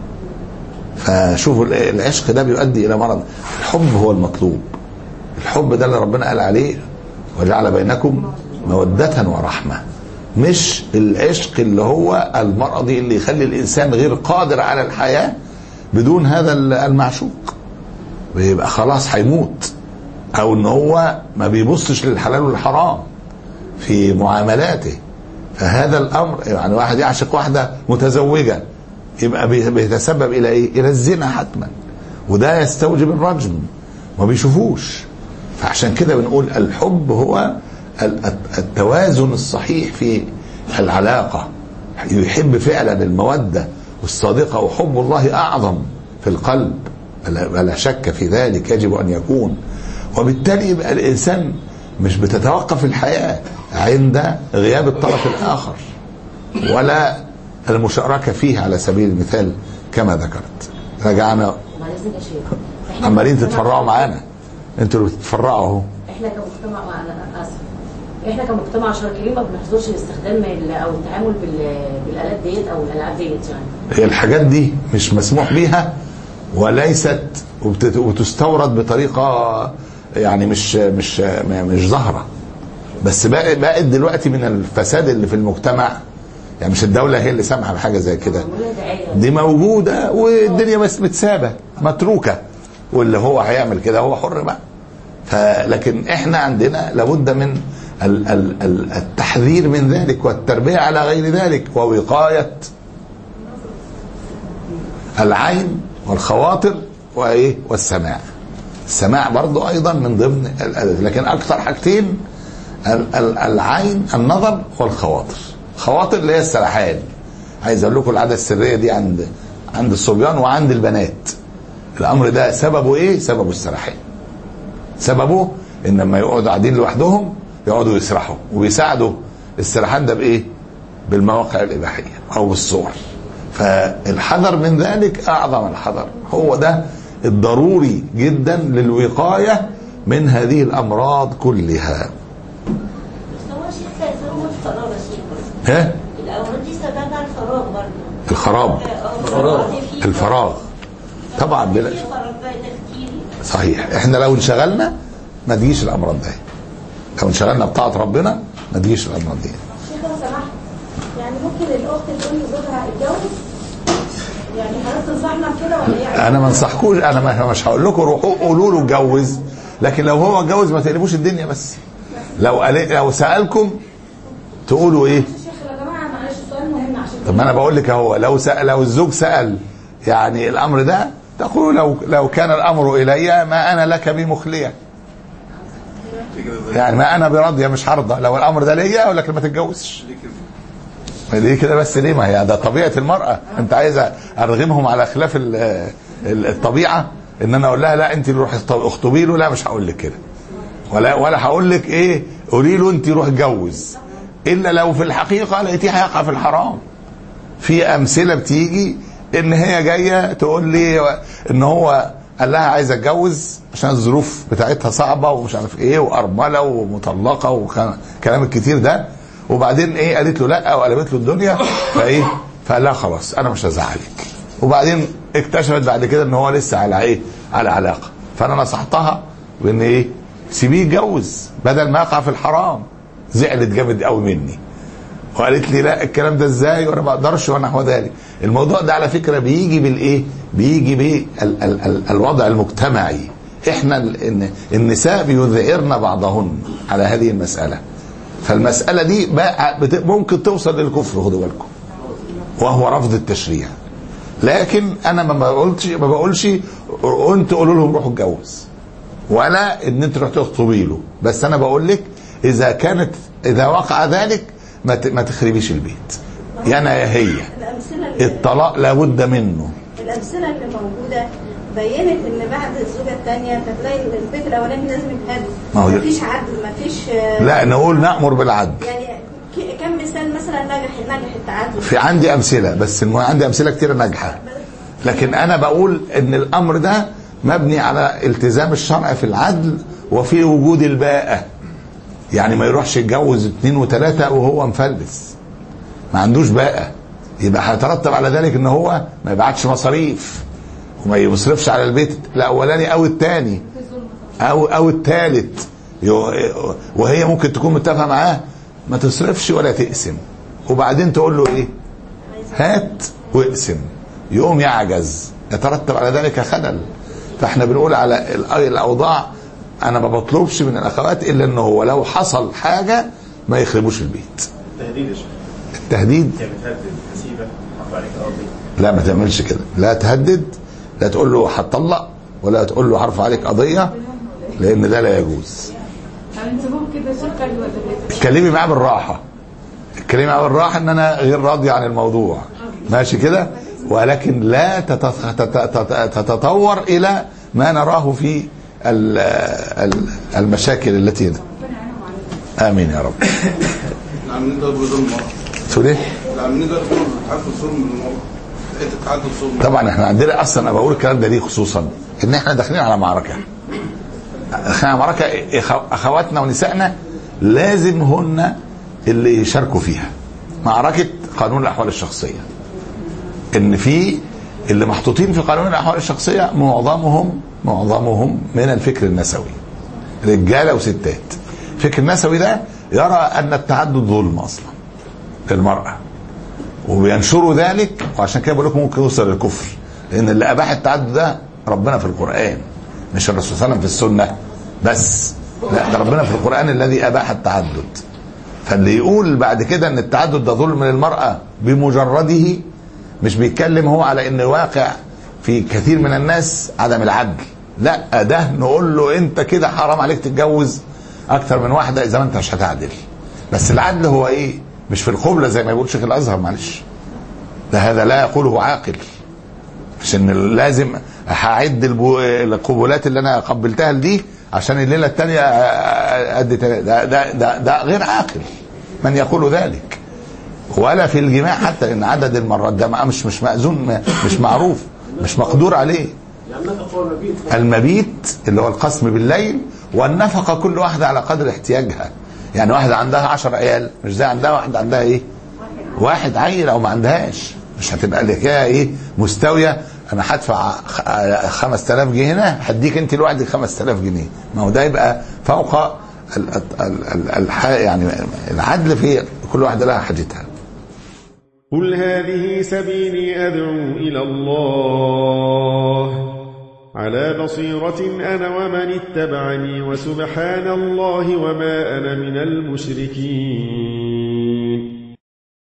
فشوفوا العشق ده بيؤدي الى مرض. الحب هو المطلوب، الحب ده اللي ربنا قال عليه وجعل بينكم مودة ورحمة، مش العشق اللي هو المرضي اللي يخلي الانسان غير قادر على الحياة بدون هذا المعشوق، ويبقى خلاص هيموت، او ان هو ما بيبصش للحلال والحرام في معاملاته. فهذا الامر يعني واحد يعشق واحدة متزوجة يبقى بيتسبب الى ايه؟ الى الزنا حتما، وده يستوجب الرجم، ما بيشوفوش. فعشان كده بنقول الحب هو التوازن الصحيح في العلاقة. يحب فعلا المودة والصادقة، وحب الله اعظم في القلب ولا شك في ذلك، يجب ان يكون. وبالتالي يبقى الانسان مش بتتوقف الحياة عند غياب الطرف الاخر ولا المشاركة فيه على سبيل المثال كما ذكرت. رجعنا عمالين تتفرعوا معانا، انتوا اللي بتتفرعوا اهو. احنا كمجتمع، انا اسف، احنا كمجتمع شرقي ما بنحظرش الاستخدام او التعامل بالالات ديت او الالعاب ديت. يعني هي الحاجات دي مش مسموح بيها، وليست وتستورد بطريقة يعني مش مش مش ظاهرة، بس بقت دلوقتي من الفساد اللي في المجتمع. يعني مش الدولة هي اللي سامحة بحاجة زي كده، دي موجودة والدنيا بس متسابة متروكة، واللي هو هيعمل كده هو حر بقى. فلكن احنا عندنا لابد من التحذير من ذلك والتربية على غير ذلك، ووقاية العين والخواطر وايه والسماع. السماع برضو ايضا من ضمن الأدب، لكن اكثر حاجتين العين النظر والخواطر. خواطر اللي هي السرحان. عايز اقول لكم العاده السريه دي عند عند الصبيان وعند البنات. الامر ده سببه ايه؟ سببه السرحان. سببه ان لما يقعدوا قاعدين لوحدهم يقعدوا يسرحوا، ويساعدوا السرحان ده بايه؟ بالمواقع الاباحيه او بالصور. فالحذر من ذلك اعظم الحذر، هو ده الضروري جدا للوقايه من هذه الامراض كلها. ها؟ الأمراض دي سببها الفراغ برضه. الخراب. الفراغ. الفراغ. طبعا بلا صحيح. احنا لو انشغلنا ما تجيش الامراض دي. لو انشغلنا بطاعة ربنا ما تجيش الامراض دي. شيخ لو سمحت، يعني ممكن الاخت تقول لزوجها اتجوز؟ يعني حضرتك تنصحنا بكده ولا ايه؟ انا ما انصحكوش، انا مش هقول لكم روحوا قولوا له اتجوز، لكن لو هو اتجوز ما تقلبوش الدنيا. بس لو لو سالكم تقولوا ايه؟ طب ما انا بقول لك اهو، لو سأل لو الزوج سأل يعني الامر ده، تقول لو لو كان الامر الي ما انا لك بمخليه. يعني ما انا براضيه مش هرضى، لو الامر ده ليا اقول لك ما تتجوزش. ليه كده بس؟ ليه؟ ما هي ده طبيعه المراه. انت عايز ارغمهم على خلاف الطبيعه، ان انا اقول لها لا انت روحي اخطبي له؟ لا مش هقول لك كده، ولا ولا هقول لك ايه قولي له انت روح اتجوز، الا لو في الحقيقه لقيتيه هيقع في الحرام. في امثله بتيجي ان هي جايه تقول لي ان هو قال لها عايزه اتجوز عشان الظروف بتاعتها صعبه ومش عارف ايه وارمله ومطلقه وكلام الكتير ده، وبعدين ايه قالت له لا وقلبت له الدنيا، فايه فقال لها خلاص انا مش هزعلك. وبعدين اكتشفت بعد كده ان هو لسه على ايه على علاقه، فانا نصحتها بان ايه سيبيه يتجوز بدل ما يقع في الحرام. زعلت جامد قوي مني وقالت لي لا الكلام ده ازاي وانا ما اقدرش ونحو ذلك. الموضوع ده على فكره بيجي بالايه بيجي بالوضع المجتمعي. احنا النساء بيذعرن بعضهن على هذه المساله، فالمساله دي بقى ممكن توصل للكفر، خدوا بالكم، وهو رفض التشريع. لكن انا ما بقولش ما بقولش انتوا قولوا لهم روحوا اتجوز، ولا ان انت رحت تخطبي له، بس انا بقول لك اذا كانت اذا وقع ذلك ما تخربيش البيت. يا انا يا هي الطلاق لابد منه. الامثله اللي موجوده بينت ان بعد الزوجه الثانيه هتلاقي البيت الاولاني لازم يتهد، مفيش عدل مفيش. لا نقول نأمر بالعدل. يعني كم مثال مثلا نجح نجح التعدد؟ في عندي امثله، بس عندي امثله كتير ناجحه، لكن انا بقول ان الامر ده مبني على التزام الشرع في العدل وفي وجود الباءة. يعني ما يروحش يتجوز اثنين وثلاثة وهو مفلس ما عندوش باءة، يبقى هيترتب على ذلك ان هو ما يبعتش مصاريف وما يصرفش على البيت الاولاني او الثاني او او الثالث، وهي ممكن تكون متفقه معاه ما تصرفش ولا تقسم، وبعدين تقول له ايه هات واقسم، يقوم يعجز، يترتب على ذلك خلل. فاحنا بنقول على الاوضاع انا ما بطلبش من الاخوات الا انه هو لو حصل حاجه ما يخربوش البيت. التهديد يا شيخ، التهديد يعني بتهدد حسيبه حط عليك قضيه، لا ما تعملش كده، لا تهدد، لا تقول له هتطلق ولا تقول له هرفع عليك قضيه، لان ده لا يجوز. انت ممكن تسكر ولا اتكلمي معاه بالراحه، اتكلمي معاه بالراحه ان انا غير راضي عن الموضوع، ماشي كده، ولكن لا تتطور الى ما نراه في المشاكل التي ده. امين يا رب. العاملين ده بظلم المرأة. تقول ايه؟ العاملين ده بظلم ظلم المرأة. انت تعدد ظلم. طبعا احنا عندنا اصلا انا بقول الكلام ده ليه خصوصا ان احنا داخلين على معركه. داخلين على معركه اخواتنا ونسائنا لازم هن اللي يشاركوا فيها. معركه قانون الاحوال الشخصيه. ان في اللي محطوطين في قانون الاحوال الشخصيه معظمهم معظمهم من الفكر النسوي. رجاله وستات. الفكر النسوي ده يرى ان التعدد ظلم اصلا للمراه. وبينشروا ذلك، وعشان كده بقول لكم ممكن يوصل للكفر، لان اللي اباح التعدد ده ربنا في القران، مش الرسول صلى الله عليه وسلم في السنه بس، لا ده ربنا في القران الذي اباح التعدد. فاللي يقول بعد كده ان التعدد ده ظلم للمراه بمجرده، مش بيتكلم هو على ان واقع في كثير من الناس عدم العدل، لا ده نقول له انت كده حرام عليك تتجوز اكتر من واحده اذا ما انت مش هتعدل. بس العدل هو ايه؟ مش في القبلة زي ما يقول شيخ الازهر، معلش ده هذا لا يقوله عاقل، مش ان لازم هعد القبلات اللي انا قبلتها دي عشان الليله الثانيه ادي ده, ده, ده, ده غير عاقل من يقول ذلك. ولا في الجماع حتى ان عدد المرات ده مش مش مأذون، مش معروف، مش مقدور عليه. المبيت اللي هو القسم بالليل، والنفقه كل واحده على قدر احتياجها. يعني واحده عندها عشر عيال مش زي عندها واحده عندها ايه واحد عيل او ما عندهاش، مش هتبقى الحكايه ايه مستويه. انا هدفع خمسة آلاف جنيه هنا هديك انت لوحدك خمسة آلاف جنيه، ما هو ده يبقى فوق ال ال ال يعني العدل في كل واحده لها حاجتها. قل هذه سبيلي أدعو إلى الله على بصيرة أنا ومن اتبعني وسبحان الله وما أنا من المشركين.